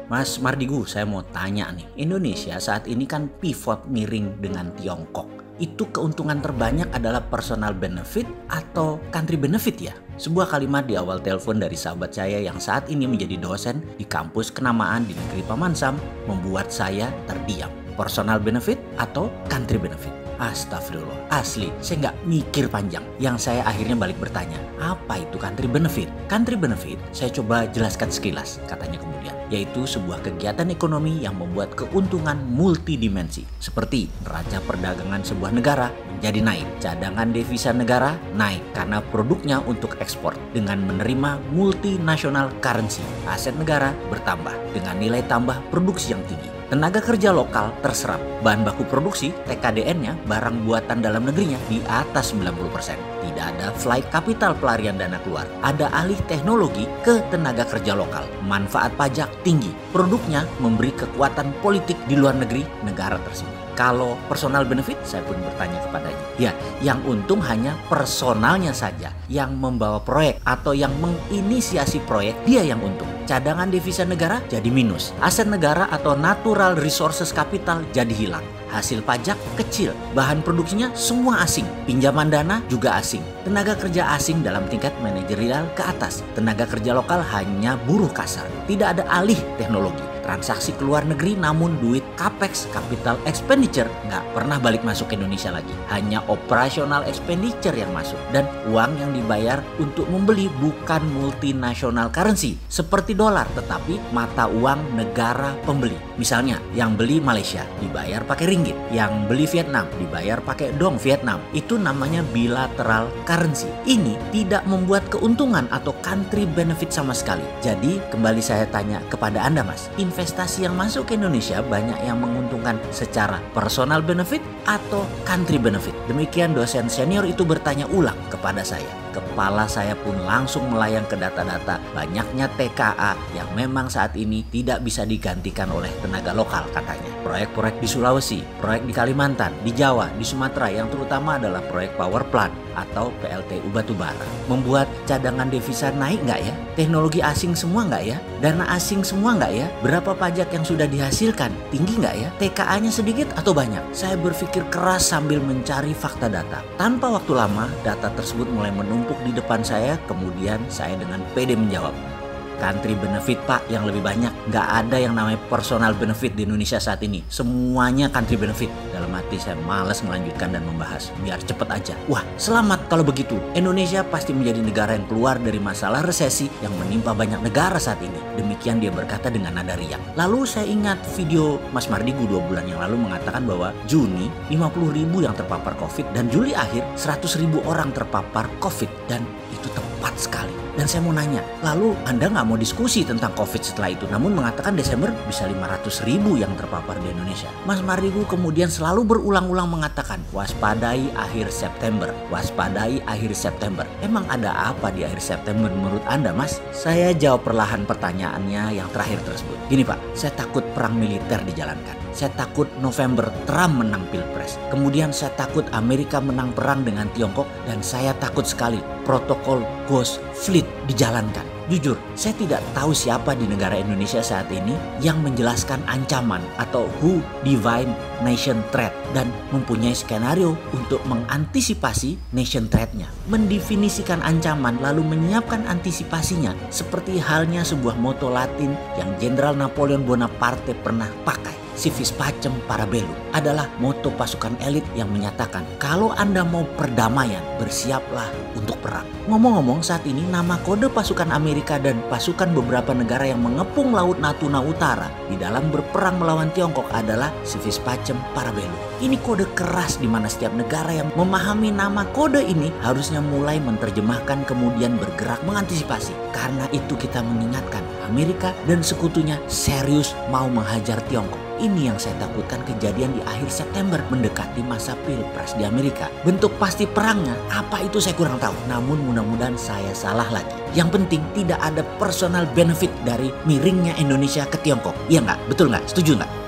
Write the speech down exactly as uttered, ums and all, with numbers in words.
Mas Mardigu, saya mau tanya nih. Indonesia saat ini kan pivot miring dengan Tiongkok. Itu keuntungan terbanyak adalah personal benefit atau country benefit ya? Sebuah kalimat di awal telepon dari sahabat saya yang saat ini menjadi dosen di kampus kenamaan di negeri Paman Sam membuat saya terdiam. Personal benefit atau country benefit? Astagfirullah, asli saya nggak mikir panjang. Yang saya akhirnya balik bertanya, apa itu country benefit? Country benefit saya coba jelaskan sekilas, katanya kemudian, yaitu sebuah kegiatan ekonomi yang membuat keuntungan multidimensi, seperti neraca perdagangan sebuah negara menjadi naik, cadangan devisa negara naik karena produknya untuk ekspor dengan menerima multinational currency, aset negara bertambah dengan nilai tambah produksi yang tinggi. Tenaga kerja lokal terserap, bahan baku produksi T K D N-nya barang buatan dalam negerinya di atas sembilan puluh persen. Tidak ada flight capital pelarian dana keluar, ada alih teknologi ke tenaga kerja lokal, manfaat pajak tinggi, produknya memberi kekuatan politik di luar negeri negara tersebut. Kalau personal benefit, saya pun bertanya kepadanya. Ya, yang untung hanya personalnya saja. Yang membawa proyek atau yang menginisiasi proyek, dia yang untung. Cadangan devisa negara jadi minus. Aset negara atau natural resources capital jadi hilang. Hasil pajak kecil. Bahan produksinya semua asing. Pinjaman dana juga asing. Tenaga kerja asing dalam tingkat manajerial ke atas. Tenaga kerja lokal hanya buruh kasar. Tidak ada alih teknologi. Transaksi ke luar negeri namun duit capex, capital expenditure, nggak pernah balik masuk ke Indonesia lagi. Hanya operational expenditure yang masuk. Dan uang yang dibayar untuk membeli bukan multinational currency seperti dolar, tetapi mata uang negara pembeli. Misalnya yang beli Malaysia dibayar pakai ringgit, yang beli Vietnam dibayar pakai dong Vietnam. Itu namanya bilateral currency. Ini tidak membuat keuntungan atau country benefit sama sekali. Jadi kembali saya tanya kepada Anda, Mas, investasi yang masuk ke Indonesia banyak yang menguntungkan secara personal benefit atau country benefit? Demikian dosen senior itu bertanya ulang kepada saya. Kepala saya pun langsung melayang ke data-data banyaknya T K A yang memang saat ini tidak bisa digantikan oleh tenaga lokal katanya. Proyek-proyek di Sulawesi, proyek di Kalimantan, di Jawa, di Sumatera yang terutama adalah proyek power plant atau P L T U batubara. Membuat cadangan devisa naik nggak ya? Teknologi asing semua nggak ya? Dana asing semua nggak ya? Berapa pajak yang sudah dihasilkan? Tinggi nggak ya? T K A-nya sedikit atau banyak? Saya berpikir keras sambil mencari fakta data. Tanpa waktu lama, data tersebut mulai menumpuk di depan saya, kemudian saya dengan pede menjawab. Country benefit, Pak, yang lebih banyak. Nggak ada yang namanya personal benefit di Indonesia saat ini. Semuanya country benefit. Dalam hati saya malas melanjutkan dan membahas. Biar cepet aja. Wah, selamat kalau begitu. Indonesia pasti menjadi negara yang keluar dari masalah resesi yang menimpa banyak negara saat ini. Demikian dia berkata dengan nada riang. Lalu saya ingat video Mas Mardigu dua bulan yang lalu mengatakan bahwa Juni lima puluh ribu yang terpapar COVID dan Juli akhir seratus ribu orang terpapar COVID. Dan itu tepat sekali. Dan saya mau nanya, lalu Anda nggak mau diskusi tentang COVID setelah itu, namun mengatakan Desember bisa lima ratus ribu yang terpapar di Indonesia. Mas Mardigu kemudian selalu berulang-ulang mengatakan, waspadai akhir September, waspadai akhir September. Emang ada apa di akhir September menurut Anda, Mas? Saya jawab perlahan pertanyaannya yang terakhir tersebut. Gini Pak, saya takut perang militer dijalankan. Saya takut November Trump menang pilpres. Kemudian saya takut Amerika menang perang dengan Tiongkok. Dan saya takut sekali protokol Ghost Fleet dijalankan. Jujur, saya tidak tahu siapa di negara Indonesia saat ini yang menjelaskan ancaman atau who define nation threat dan mempunyai skenario untuk mengantisipasi nation threat-nya. Mendefinisikan ancaman lalu menyiapkan antisipasinya seperti halnya sebuah moto Latin yang Jenderal Napoleon Bonaparte pernah pakai. Civis pacem para bellum adalah moto pasukan elit yang menyatakan kalau Anda mau perdamaian, bersiaplah untuk perang. Ngomong-ngomong, saat ini nama kode pasukan Amerika dan pasukan beberapa negara yang mengepung Laut Natuna Utara di dalam berperang melawan Tiongkok adalah Civis pacem para bellum. Ini kode keras di mana setiap negara yang memahami nama kode ini harusnya mulai menerjemahkan kemudian bergerak mengantisipasi. Karena itu kita mengingatkan Amerika dan sekutunya serius mau menghajar Tiongkok. Ini yang saya takutkan kejadian di akhir September mendekati masa pilpres di Amerika. Bentuk pasti perangnya, apa itu saya kurang tahu. Namun mudah-mudahan saya salah lagi. Yang penting tidak ada personal benefit dari miringnya Indonesia ke Tiongkok. Iya nggak? Betul nggak? Setuju nggak?